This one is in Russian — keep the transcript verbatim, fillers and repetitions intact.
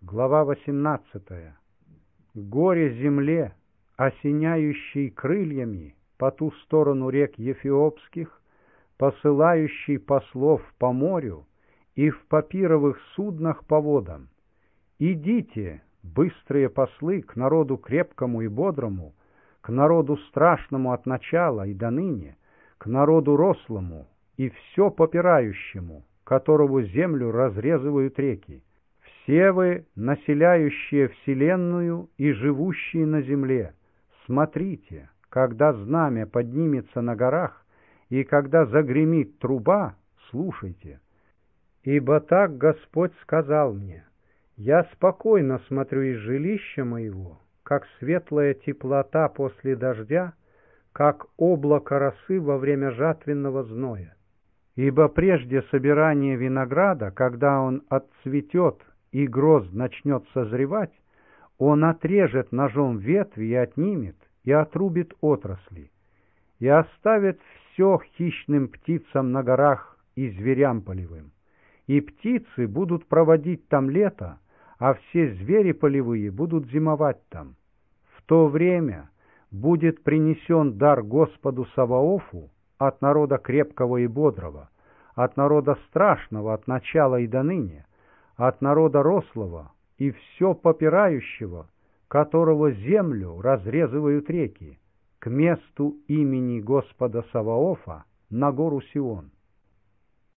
Глава восемнадцатая. Горе земле, осеняющей крыльями по ту сторону рек Ефиопских, посылающей послов по морю и в папировых суднах по водам. Идите, быстрые послы, к народу крепкому и бодрому, к народу страшному от начала и до ныне, к народу рослому и все попирающему, которого землю разрезывают реки. Все вы, населяющие вселенную и живущие на земле, смотрите, когда знамя поднимется на горах, и когда загремит труба, слушайте. Ибо так Господь сказал мне: я спокойно смотрю из жилища моего, как светлая теплота после дождя, как облако росы во время жатвенного зноя. Ибо прежде собирания винограда, когда он отцветет и грозд начнет созревать, он отрежет ножом ветви и отнимет, и отрубит отрасли, и оставит все хищным птицам на горах и зверям полевым. И птицы будут проводить там лето, а все звери полевые будут зимовать там. В то время будет принесен дар Господу Саваофу от народа крепкого и бодрого, от народа страшного от начала и до ныне, от народа рослого и все попирающего, которого землю разрезывают реки, к месту имени Господа Саваофа на гору Сион.